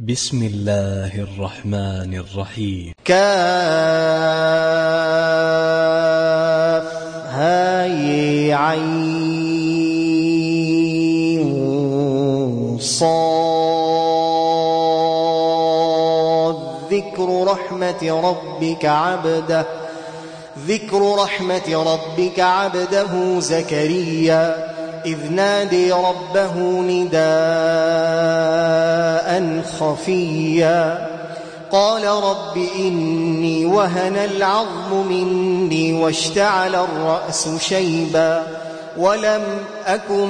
بسم الله الرحمن الرحيم. كافها صاد ذكر رحمة ربك عبده زكريا إذ نادي ربه نداء خفيا قال رب إني وهن العظم مني واشتعل الرأس شيبا ولم أكن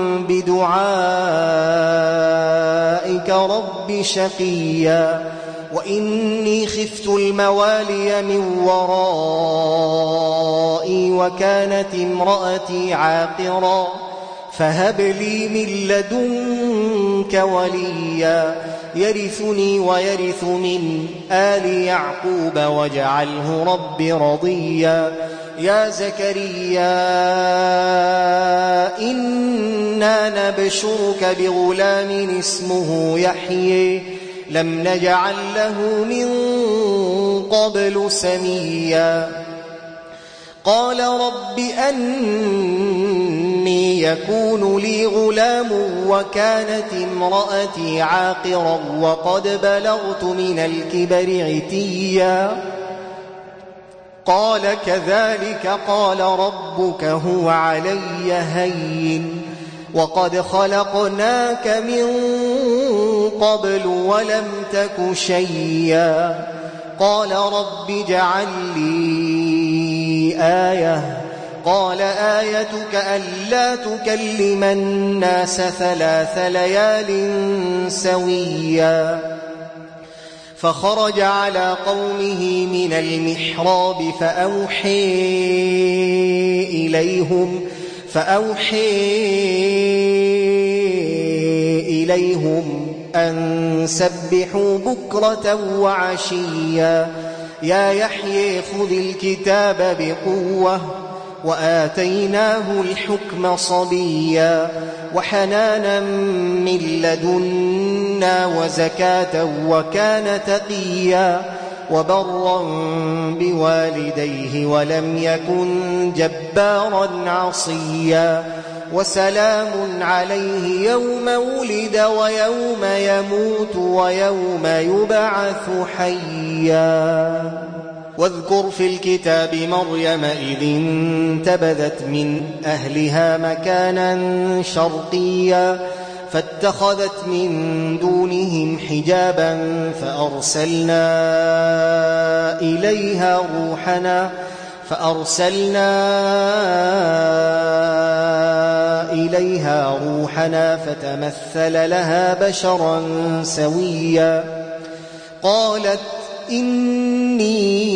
بدعائك رب شقيا وإني خفت الموالي من ورائي وكانت امرأتي عاقرا فهب لي من لدنك وليا يرثني ويرث من آل يعقوب واجعله رب رضيا يا زكريا إنا نبشرك بغلام اسمه يحيى لم نجعل له من قبل سميا قال رب أني يكون لي غلام وكانت امرأتي عاقرا وقد بلغت من الكبر عتيا قال كذلك قال ربك هو علي هين وقد خلقناك من قبل ولم تك شيئا قال رب اجعل لي آية قال آيتك ألا تكلم الناس 3 ليال سويا فخرج على قومه من المحراب فأوحي إليهم أن سبحوا بكرة وعشيا يا يحيى خذ الكتاب بقوة وآتيناه الحكم صبيا وحنانا من لدنا وزكاة وكان تقيا وبرا بوالديه ولم يكن جبارا عصيا وسلام عليه يوم ولد ويوم يموت ويوم يبعث حيا واذكر في الكتاب مريم إذ انتبذت من أهلها مكانا شرقيا فاتخذت من دونهم حجابا فأرسلنا إليها روحنا فتمثل لها بشرا سويا قالت إني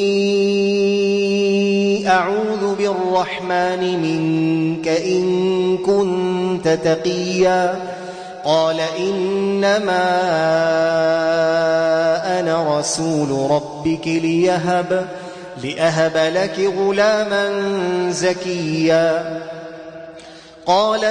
أعوذ بالرحمن منك إن كنت تقيا قال إنما أنا رسول ربك لأهب لك غلاما زكيا قالت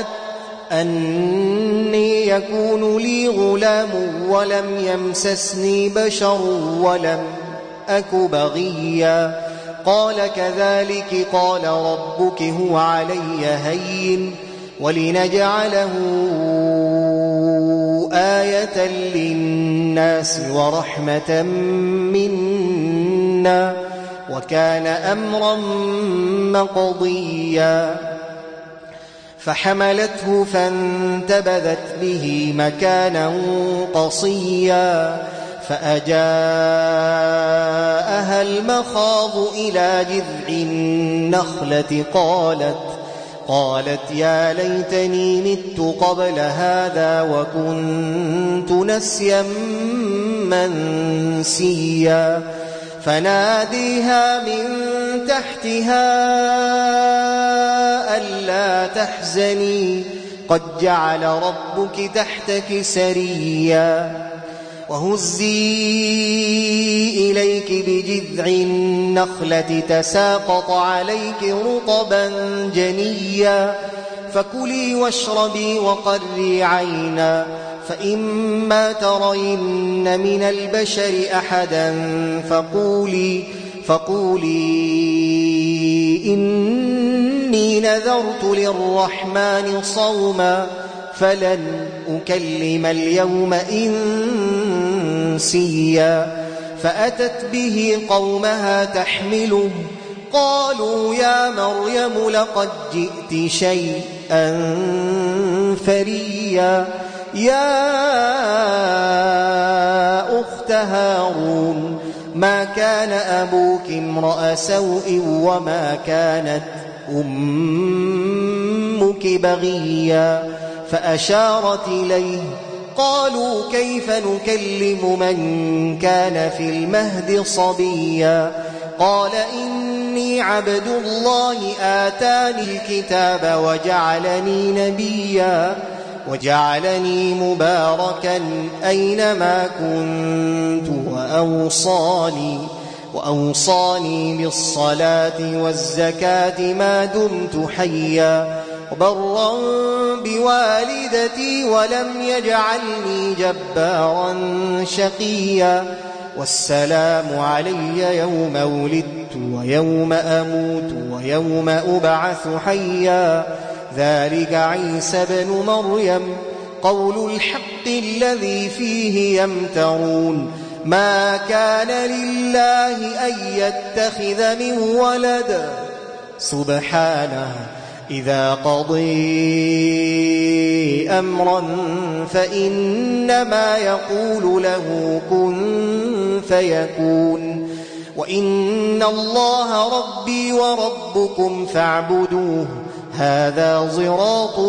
أني يكون لي غلام ولم يمسسني بشر ولم أك بغيا قال كذلك قال ربك هو علي هين ولنجعله آية للناس ورحمة منا وكان أمرا مقضيا فحملته فانتبذت به مكانا قصيا فأجاءها المخاض إلى جذع النخلة قالت يا ليتني مت قبل هذا وكنت نسيا منسيا فناديها من تحتها ألا تحزني قد جعل ربك تحتك سريا وهزي إليك بجذع النخلة تساقط عليك رطبا جنيا فكلي واشربي وقري عينا فإما ترين من البشر أحدا فقولي إني نذرت للرحمن صوما فلن أكلم اليوم إنسيا فأتت به قومها تحمله قالوا يا مريم لقد جئت شيئا فريا يا أخت هارون ما كان أبوك امرأ سوء وما كانت أمك بغيا فأشارت إليه قالوا كيف نكلم من كان في المهد صبيا قال إني عبد الله آتاني الكتاب وجعلني نبيا وجعلني مباركا أينما كنت وأوصاني بالصلاة والزكاة ما دمت حيا وبرا بوالدتي ولم يجعلني جبارا شقيا والسلام علي يوم ولدت ويوم أموت ويوم أبعث حيا ذلك عيسى بن مريم قول الحق الذي فيه يمترون ما كان لله أن يتخذ من ولد سبحانه إذا قضي أمرا فإنما يقول له كن فيكون وإن الله ربي وربكم فاعبدوه هذا صراط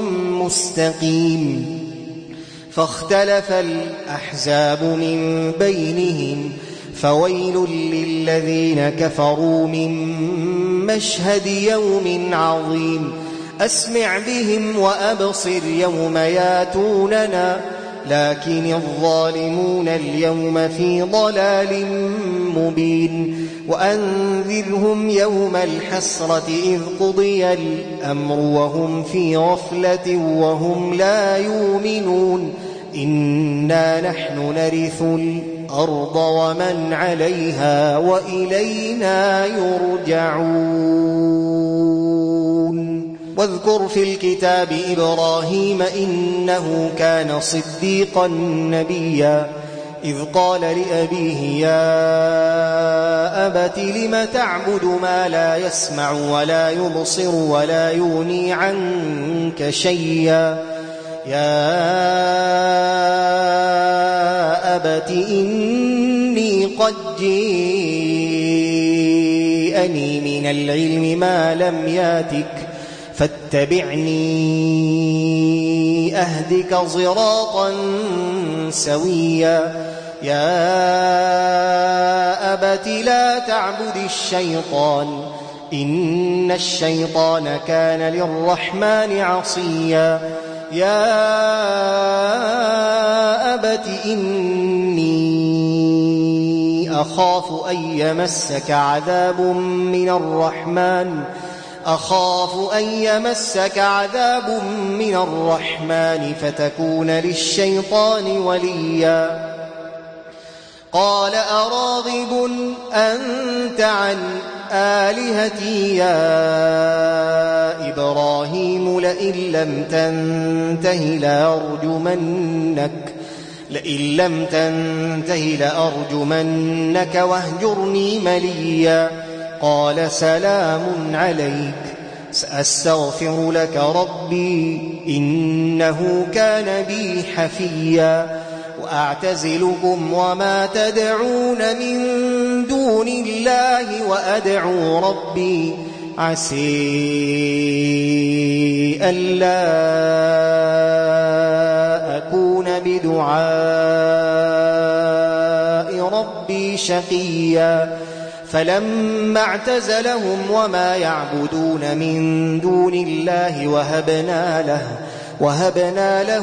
مستقيم فاختلف الأحزاب من بينهم فويل للذين كفروا من مشهد يوم عظيم أسمع بهم وأبصر يوم ياتوننا لكن الظالمون اليوم في ضلال مبين وأنذرهم يوم الحسرة إذ قضي الأمر وهم في غفلة وهم لا يؤمنون إنا نحن نرث الأرض ومن عليها وإلينا يرجعون واذكر في الكتاب إبراهيم إنه كان صديقا نبيا إذ قال لأبيه يا أبت لم تعبد ما لا يسمع ولا يبصر ولا يغني عنك شيئا يا أبت إني قد جيءني من العلم ما لم ياتك فاتبعني أهدك صراطا سويا يا أبت لا تعبد الشيطان إن الشيطان كان للرحمن عصيا يا أبت إني أخاف أن يمسك عذاب من الرحمن فتكون للشيطان وليا قال أراغب أنت عن آلهتي يا إبراهيم لئن لم تنته لأرجمنك واهجرني مليا قال سلام عليك سأستغفر لك ربي إنه كان بي حفيا وأعتزلكم وما تدعون من دون الله وأدعو ربي عسي ألا أكون بدعاء ربي شقيا فلما اعتزلهم وما يعبدون من دون الله وهبنا له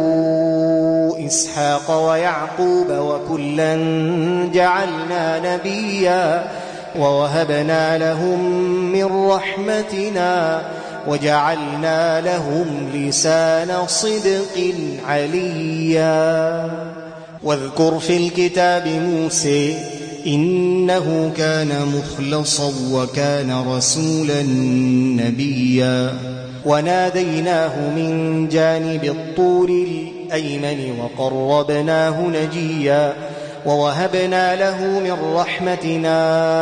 إسحاق ويعقوب وكلا جعلنا نبيا ووهبنا لهم من رحمتنا وجعلنا لهم لسان صدق عليا. واذكر في الكتاب موسى إنه كان مخلصا وكان رسولا نبيا. وناديناه من جانب الطور الأيمن وقربناه نجيا. ووهبنا له من رحمتنا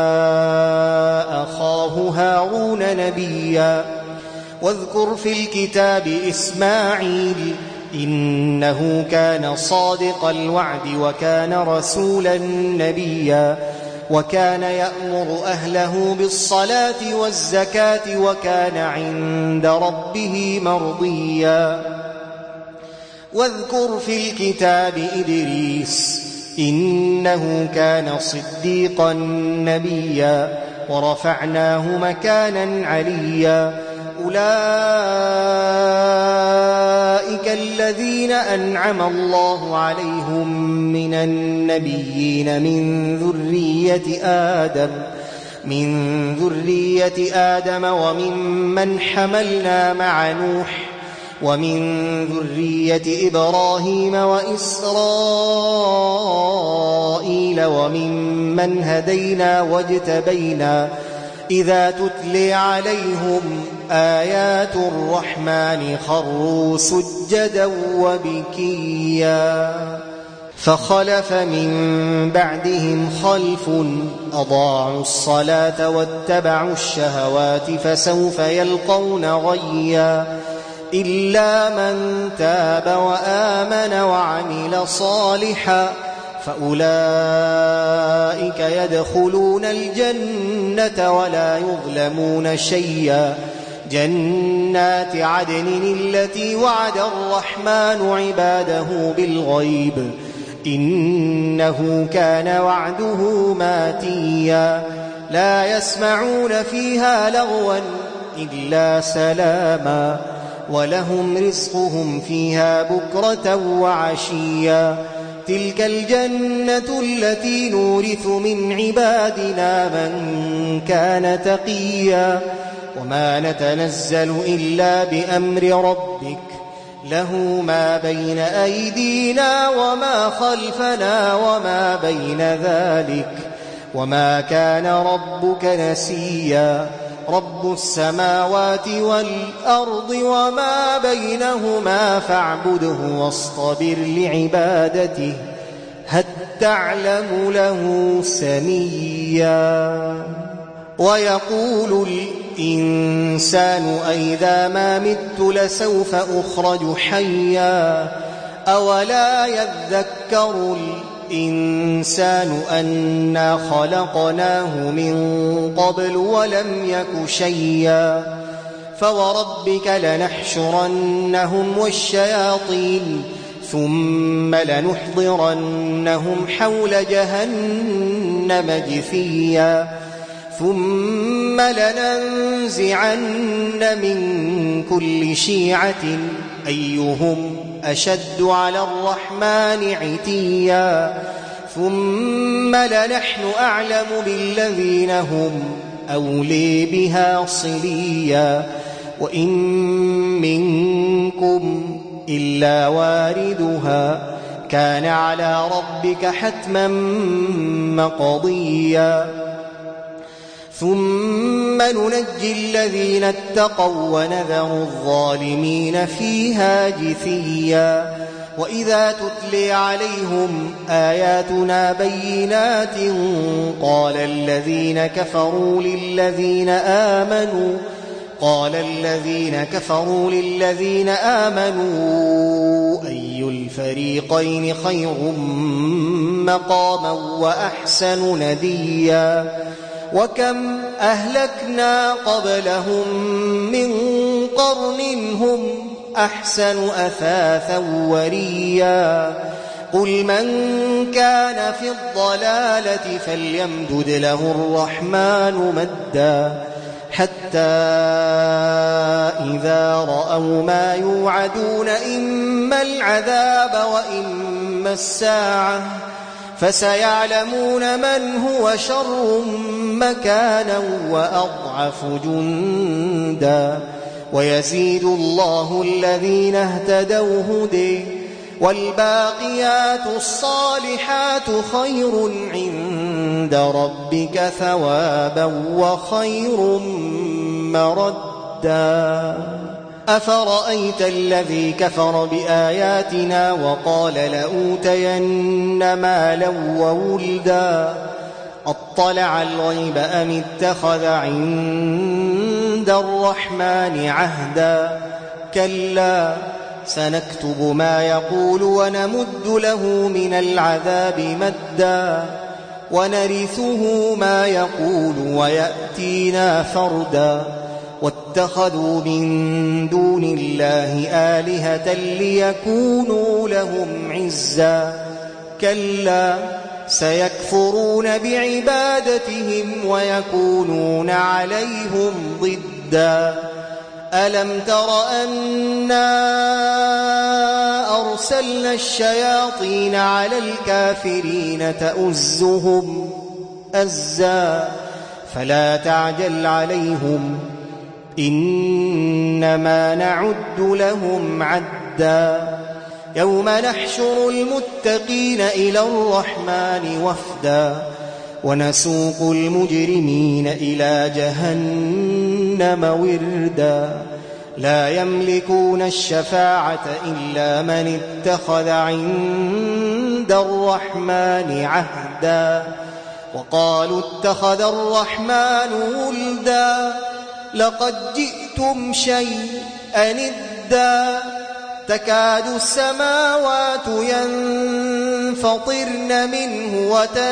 أخاه هارون نبيا. واذكر في الكتاب إسماعيل إنه كان صادق الوعد وكان رسولا نبيا. وكان يأمر أهله بالصلاة والزكاة وكان عند ربه مرضيا. واذكر في الكتاب إدريس إنه كان صديقا نبيا. ورفعناه مكانا عليا. أولئك الذين أنعم الله عليهم من النبيين من ذرية آدم وممن حملنا مع نوح ومن ذرية إبراهيم وإسرائيل وممن هدينا واجتبينا. إذا تتلي عليهم آيات الرحمن خروا سجدا وبكيا. فخلف من بعدهم خلف أضاعوا الصلاة واتبعوا الشهوات فسوف يلقون غيا. إلا من تاب وآمن وعمل صالحا فأولئك يدخلون الجنة ولا يظلمون شيئا. جنات عدن التي وعد الرحمن عباده بالغيب إنه كان وعده ماتيا. لا يسمعون فيها لغوا إلا سلاما ولهم رزقهم فيها بكرة وعشيا. تلك الجنة التي نورث من عبادنا من كان تقيا. وما نتنزل إلا بأمر ربك له ما بين أيدينا وما خلفنا وما بين ذلك وما كان ربك نسيا. رب السماوات والأرض وما بينهما فاعبده واصطبر لعبادته هل تعلم له سميا. ويقول الإنسان أئذا ما مت لسوف أخرج حيا. أولا يذكر الإنسان أنا خلقناه من قبل ولم يك شيئا. فوربك لنحشرنهم والشياطين ثم لنحضرنهم حول جهنم جثيا. ثم لننزعن من كل شيعة أيهم أشد على الرحمن عتيا. ثم لنحن أعلم بالذين هم أولي بها صليا. وإن منكم إلا واردها كان على ربك حتما مقضيا. ثم ننجي الذين اتقوا ونذر الظالمين فيها جثيا. وإذا تتلي عليهم آياتنا بينات قال الذين كفروا للذين آمنوا أي الفريقين خير مقاما وأحسن نديا. وكم أهلكنا قبلهم من قرن هم أحسن أثاثا وريا. قل من كان في الضلالة فليمدد له الرحمن مدا حتى إذا رأوا ما يوعدون إما العذاب وإما الساعة فسيعلمون من هو شر مكانا وأضعف جندا. ويزيد الله الذين اهتدوا هدى والباقيات الصالحات خير عند ربك ثوابا وخير مردا أفرأيت الذي كفر بآياتنا وقال لأوتين مالا وولدا أطلع الغيب أم اتخذ عند الرحمن عهدا كلا سنكتب ما يقول ونمد له من العذاب مدا ونرثه ما يقول ويأتينا فردا واتخذوا من دون الله آلهة ليكونوا لهم عزا كلا سيكفرون بعبادتهم ويكونون عليهم ضدا ألم تر أنا أرسلنا الشياطين على الكافرين تؤزهم أزا فلا تعجل عليهم إنما نعد لهم عدا يوم نحشر المتقين إلى الرحمن وفدا ونسوق المجرمين إلى جهنم وردا لا يملكون الشفاعة إلا من اتخذ عند الرحمن عهدا وقالوا اتخذ الرحمن ولدا لقد جئتم شيئا إدا تكاد السماوات ينفطرن منه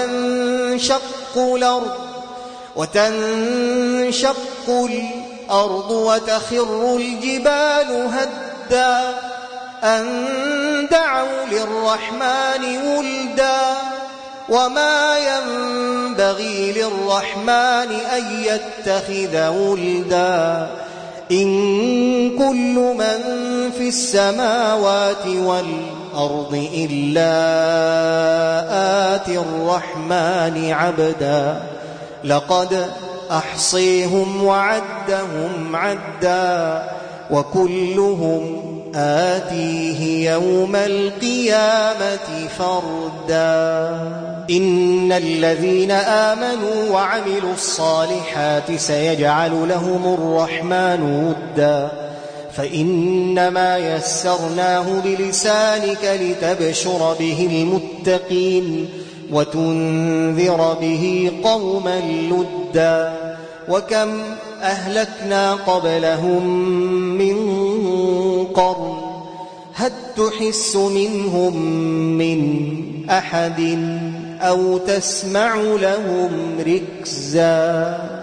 وتنشق الأرض وتخر الجبال هدا أن دعوا للرحمن ولدا وما ينبغي للرحمن أن يتخذ ولدا إن كل من في السماوات والأرض إلا آتي الرحمن عبدا لقد أحصيهم وعدهم عدا وكلهم آتيه يوم القيامة فردا إن الذين آمنوا وعملوا الصالحات سيجعل لهم الرحمن ودا فإنما يسرناه بلسانك لتبشر به المتقين وتنذر به قوما لدا وكم أهلكنا قبلهم من قرن هل تحس منهم من أحد أو تسمع لهم ركزا